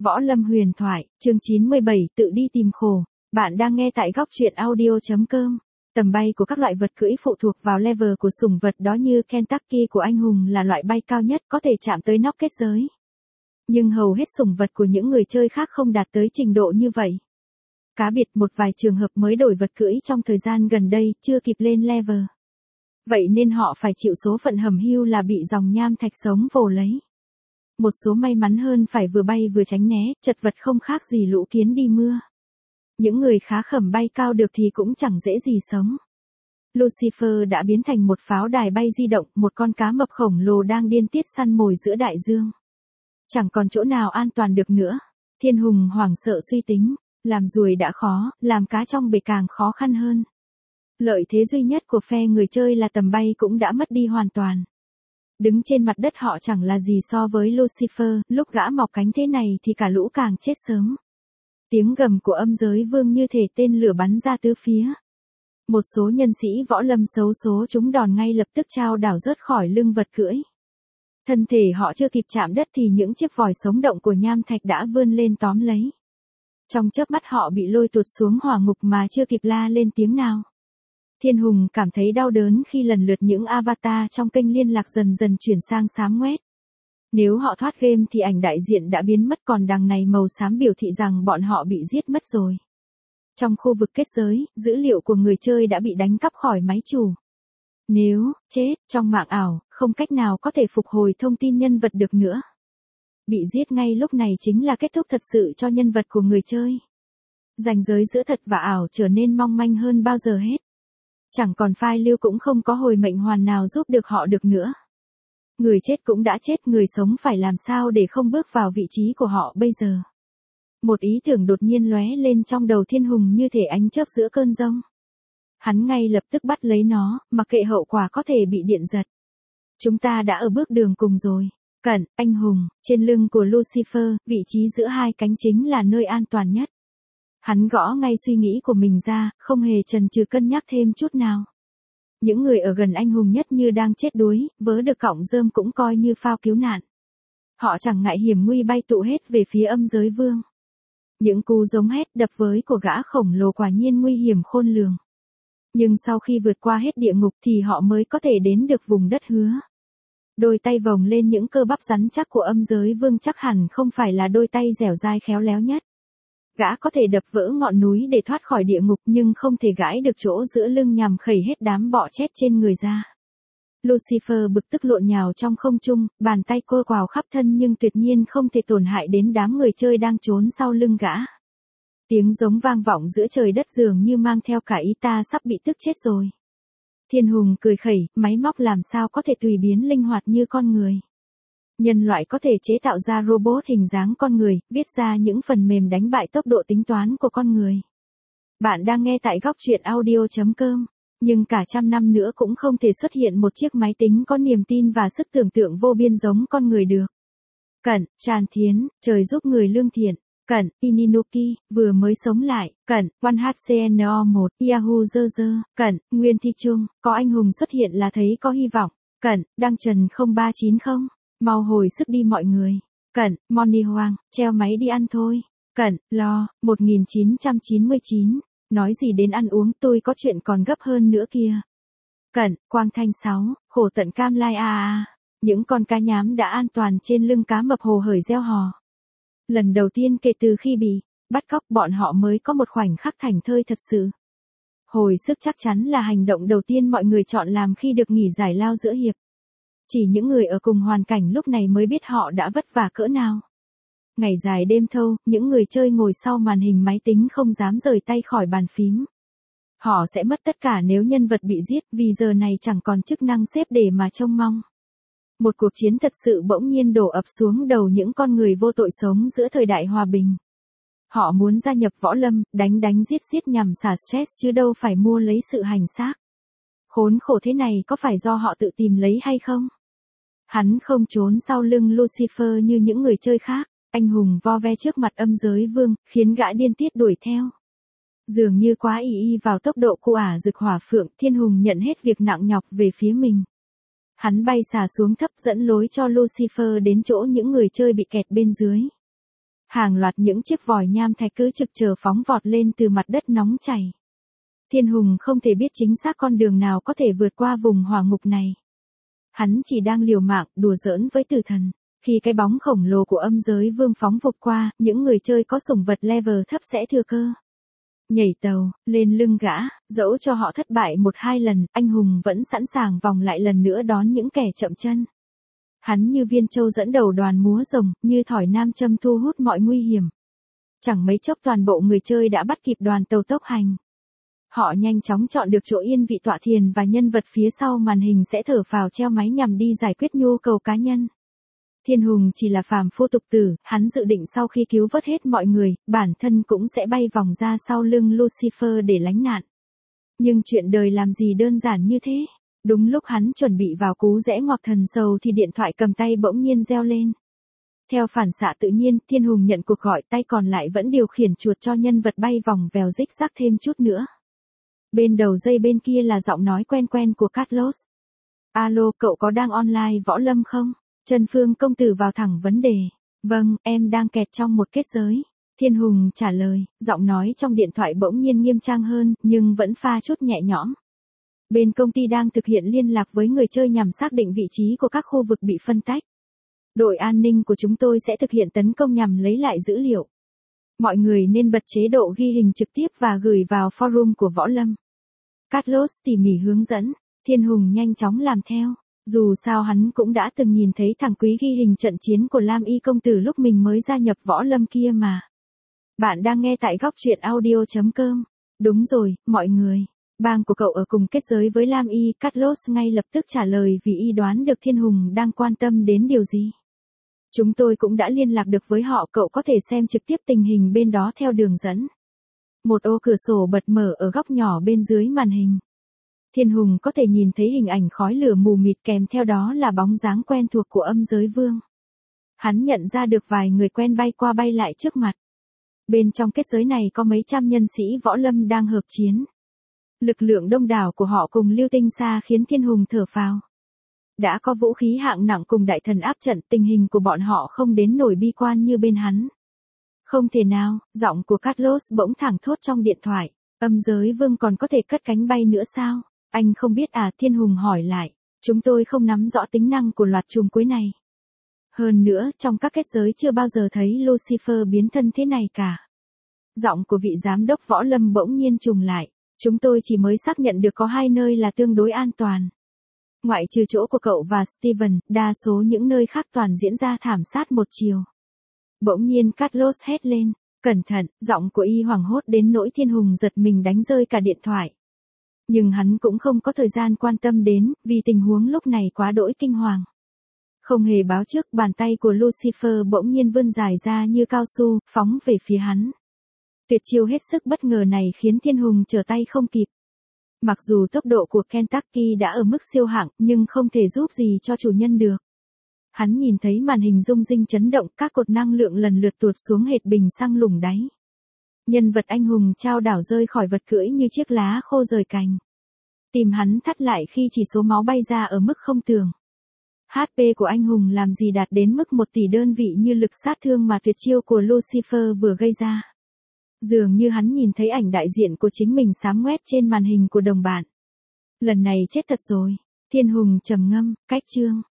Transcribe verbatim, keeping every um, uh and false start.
Võ Lâm huyền thoại, chương chín mươi bảy, tự đi tìm khổ. Bạn đang nghe tại góc truyện audio chấm com. Tầm bay của các loại vật cưỡi phụ thuộc vào level của sủng vật đó, như Kentucky của anh hùng là loại bay cao nhất, có thể chạm tới nóc kết giới. Nhưng hầu hết sủng vật của những người chơi khác không đạt tới trình độ như vậy. Cá biệt một vài trường hợp mới đổi vật cưỡi trong thời gian gần đây chưa kịp lên level. Vậy nên họ phải chịu số phận hầm hưu là bị dòng nham thạch sống vồ lấy. Một số may mắn hơn phải vừa bay vừa tránh né, chật vật không khác gì lũ kiến đi mưa. Những người khá khẩm bay cao được thì cũng chẳng dễ gì sống. Lucifer đã biến thành một pháo đài bay di động, một con cá mập khổng lồ đang điên tiết săn mồi giữa đại dương. Chẳng còn chỗ nào an toàn được nữa. Thiên Hùng hoảng sợ suy tính, làm ruồi đã khó, làm cá trong bể càng khó khăn hơn. Lợi thế duy nhất của phe người chơi là tầm bay cũng đã mất đi hoàn toàn. Đứng trên mặt đất họ chẳng là gì so với Lucifer, lúc gã mọc cánh thế này thì cả lũ càng chết sớm. Tiếng gầm của âm giới vương như thể tên lửa bắn ra tứ phía. Một số nhân sĩ võ lâm xấu số chúng đòn ngay lập tức trao đảo rớt khỏi lưng vật cưỡi. Thân thể họ chưa kịp chạm đất thì những chiếc vòi sống động của nham thạch đã vươn lên tóm lấy. Trong chớp mắt họ bị lôi tuột xuống hỏa ngục mà chưa kịp la lên tiếng nào. Thiên Hùng cảm thấy đau đớn khi lần lượt những avatar trong kênh liên lạc dần dần chuyển sang xám ngoét. Nếu họ thoát game thì ảnh đại diện đã biến mất, còn đằng này màu xám biểu thị rằng bọn họ bị giết mất rồi. Trong khu vực kết giới, dữ liệu của người chơi đã bị đánh cắp khỏi máy chủ. Nếu chết trong mạng ảo, không cách nào có thể phục hồi thông tin nhân vật được nữa. Bị giết ngay lúc này chính là kết thúc thật sự cho nhân vật của người chơi. Ranh giới giữa thật và ảo trở nên mong manh hơn bao giờ hết. Chẳng còn file lưu cũng không có hồi mệnh hoàn nào giúp được họ được nữa. Người chết cũng đã chết, người sống phải làm sao để không bước vào vị trí của họ bây giờ. Một ý tưởng đột nhiên lóe lên trong đầu Thiên Hùng như thể ánh chớp giữa cơn giông. Hắn ngay lập tức bắt lấy nó, mặc kệ hậu quả có thể bị điện giật. Chúng ta đã ở bước đường cùng rồi. Cẩn, anh hùng, trên lưng của Lucifer, vị trí giữa hai cánh chính là nơi an toàn nhất. Hắn gõ ngay suy nghĩ của mình ra, không hề chần chừ cân nhắc thêm chút nào. Những người ở gần anh hùng nhất như đang chết đuối, vớ được cọng rơm cũng coi như phao cứu nạn. Họ chẳng ngại hiểm nguy bay tụ hết về phía âm giới vương. Những cú giống hét đập với của gã khổng lồ quả nhiên nguy hiểm khôn lường. Nhưng sau khi vượt qua hết địa ngục thì họ mới có thể đến được vùng đất hứa. Đôi tay vòng lên những cơ bắp rắn chắc của âm giới vương chắc hẳn không phải là đôi tay dẻo dai khéo léo nhất. Gã có thể đập vỡ ngọn núi để thoát khỏi địa ngục nhưng không thể gãi được chỗ giữa lưng nhằm khẩy hết đám bọ chết trên người ra. Lucifer bực tức lộn nhào trong không trung, bàn tay cô quào khắp thân nhưng tuyệt nhiên không thể tổn hại đến đám người chơi đang trốn sau lưng gã. Tiếng giống vang vọng giữa trời đất dường như mang theo cả ý ta sắp bị tức chết rồi. Thiên Hùng cười khẩy, máy móc làm sao có thể tùy biến linh hoạt như con người. Nhân loại có thể chế tạo ra robot hình dáng con người, viết ra những phần mềm đánh bại tốc độ tính toán của con người. Bạn đang nghe tại góc truyện audio chấm com, nhưng cả trăm năm nữa cũng không thể xuất hiện một chiếc máy tính có niềm tin và sức tưởng tượng vô biên giống con người được. Cẩn, Tràn Thiến, trời giúp người lương thiện. Cẩn, Ininuki, vừa mới sống lại. Cẩn, một H C N O một, Yahoo Dơ Dơ. Cẩn, Nguyên Thi Trung, có anh hùng xuất hiện là thấy có hy vọng. Cẩn, Đăng Trần không ba chín không. Mau hồi sức đi mọi người. Cẩn, Moni Hoang, treo máy đi ăn thôi. Cẩn, Lo, một nghìn chín trăm chín mươi chín, nói gì đến ăn uống, tôi có chuyện còn gấp hơn nữa kia. Cẩn, Quang Thanh sáu, khổ tận cam lai a a. Những con cá nhám đã an toàn trên lưng cá mập hồ hởi reo hò. Lần đầu tiên kể từ khi bị bắt cóc bọn họ mới có một khoảnh khắc thảnh thơi thật sự. Hồi sức chắc chắn là hành động đầu tiên mọi người chọn làm khi được nghỉ giải lao giữa hiệp. Chỉ những người ở cùng hoàn cảnh lúc này mới biết họ đã vất vả cỡ nào. Ngày dài đêm thâu, những người chơi ngồi sau màn hình máy tính không dám rời tay khỏi bàn phím. Họ sẽ mất tất cả nếu nhân vật bị giết, vì giờ này chẳng còn chức năng xếp để mà trông mong. Một cuộc chiến thật sự bỗng nhiên đổ ập xuống đầu những con người vô tội sống giữa thời đại hòa bình. Họ muốn gia nhập võ lâm, đánh đánh giết giết nhằm xả stress chứ đâu phải mua lấy sự hành xác. Khốn khổ thế này có phải do họ tự tìm lấy hay không? Hắn không trốn sau lưng Lucifer như những người chơi khác, anh hùng vo ve trước mặt âm giới vương, khiến gã điên tiết đuổi theo. Dường như quá y y vào tốc độ của ả rực hỏa phượng, Thiên Hùng nhận hết việc nặng nhọc về phía mình. Hắn bay xà xuống thấp dẫn lối cho Lucifer đến chỗ những người chơi bị kẹt bên dưới. Hàng loạt những chiếc vòi nham thạch cứ trực chờ phóng vọt lên từ mặt đất nóng chảy. Thiên Hùng không thể biết chính xác con đường nào có thể vượt qua vùng hỏa ngục này. Hắn chỉ đang liều mạng, đùa giỡn với tử thần. Khi cái bóng khổng lồ của âm giới vương phóng vụt qua, những người chơi có sủng vật level thấp sẽ thừa cơ nhảy tàu, lên lưng gã, dẫu cho họ thất bại một hai lần, anh hùng vẫn sẵn sàng vòng lại lần nữa đón những kẻ chậm chân. Hắn như viên châu dẫn đầu đoàn múa rồng, như thỏi nam châm thu hút mọi nguy hiểm. Chẳng mấy chốc toàn bộ người chơi đã bắt kịp đoàn tàu tốc hành. Họ nhanh chóng chọn được chỗ yên vị tọa thiền và nhân vật phía sau màn hình sẽ thở phào treo máy nhằm đi giải quyết nhu cầu cá nhân. Thiên Hùng chỉ là phàm phu tục tử, hắn dự định sau khi cứu vớt hết mọi người, bản thân cũng sẽ bay vòng ra sau lưng Lucifer để lánh nạn. Nhưng chuyện đời làm gì đơn giản như thế? Đúng lúc hắn chuẩn bị vào cú rẽ ngoặc thần sầu thì điện thoại cầm tay bỗng nhiên reo lên. Theo phản xạ tự nhiên, Thiên Hùng nhận cuộc gọi, tay còn lại vẫn điều khiển chuột cho nhân vật bay vòng vèo rích rắc thêm chút nữa. Bên đầu dây bên kia là giọng nói quen quen của Carlos. Alo, cậu có đang online võ lâm không? Trần Phương công tử vào thẳng vấn đề. Vâng, em đang kẹt trong một kết giới. Thiên Hùng trả lời, giọng nói trong điện thoại bỗng nhiên nghiêm trang hơn, nhưng vẫn pha chút nhẹ nhõm. Bên công ty đang thực hiện liên lạc với người chơi nhằm xác định vị trí của các khu vực bị phân tách. Đội an ninh của chúng tôi sẽ thực hiện tấn công nhằm lấy lại dữ liệu. Mọi người nên bật chế độ ghi hình trực tiếp và gửi vào forum của võ lâm. Carlos tỉ mỉ hướng dẫn, Thiên Hùng nhanh chóng làm theo. Dù sao hắn cũng đã từng nhìn thấy thằng quý ghi hình trận chiến của Lam Y công tử lúc mình mới gia nhập võ lâm kia mà. Bạn đang nghe tại góc truyện audio chấm com. Đúng rồi, mọi người. Bang của cậu ở cùng kết giới với Lam Y, Carlos ngay lập tức trả lời vì y đoán được Thiên Hùng đang quan tâm đến điều gì. Chúng tôi cũng đã liên lạc được với họ, cậu có thể xem trực tiếp tình hình bên đó theo đường dẫn. Một ô cửa sổ bật mở ở góc nhỏ bên dưới màn hình. Thiên Hùng có thể nhìn thấy hình ảnh khói lửa mù mịt kèm theo đó là bóng dáng quen thuộc của âm giới vương. Hắn nhận ra được vài người quen bay qua bay lại trước mặt. Bên trong kết giới này có mấy trăm nhân sĩ võ lâm đang hợp chiến. Lực lượng đông đảo của họ cùng Lưu Tinh Sa khiến Thiên Hùng thở phào. Đã có vũ khí hạng nặng cùng đại thần áp trận, tình hình của bọn họ không đến nổi bi quan như bên hắn. Không thể nào, giọng của Carlos bỗng thẳng thốt trong điện thoại. Âm giới vương còn có thể cất cánh bay nữa sao? Anh không biết à? Thiên Hùng hỏi lại. Chúng tôi không nắm rõ tính năng của loạt trùm cuối này. Hơn nữa, trong các kết giới chưa bao giờ thấy Lucifer biến thân thế này cả. Giọng của vị giám đốc võ lâm bỗng nhiên trùng lại. Chúng tôi chỉ mới xác nhận được có hai nơi là tương đối an toàn. Ngoại trừ chỗ của cậu và Steven, đa số những nơi khác toàn diễn ra thảm sát một chiều. Bỗng nhiên Carlos hét lên. Cẩn thận, giọng của y hoảng hốt đến nỗi Thiên Hùng giật mình đánh rơi cả điện thoại. Nhưng hắn cũng không có thời gian quan tâm đến, vì tình huống lúc này quá đỗi kinh hoàng. Không hề báo trước, bàn tay của Lucifer bỗng nhiên vươn dài ra như cao su, phóng về phía hắn. Tuyệt chiêu hết sức bất ngờ này khiến Thiên Hùng trở tay không kịp. Mặc dù tốc độ của Kentucky đã ở mức siêu hạng, nhưng không thể giúp gì cho chủ nhân được. Hắn nhìn thấy màn hình rung rinh chấn động, các cột năng lượng lần lượt tuột xuống hệt bình xăng lủng đáy. Nhân vật anh hùng trao đảo rơi khỏi vật cưỡi như chiếc lá khô rời cành. Tim hắn thắt lại khi chỉ số máu bay ra ở mức không tưởng. hát pê của anh hùng làm gì đạt đến mức một tỷ đơn vị như lực sát thương mà tuyệt chiêu của Lucifer vừa gây ra. Dường như hắn nhìn thấy ảnh đại diện của chính mình xám ngoét trên màn hình của đồng bạn. Lần này chết thật rồi. Thiên Hùng trầm ngâm, cách chương.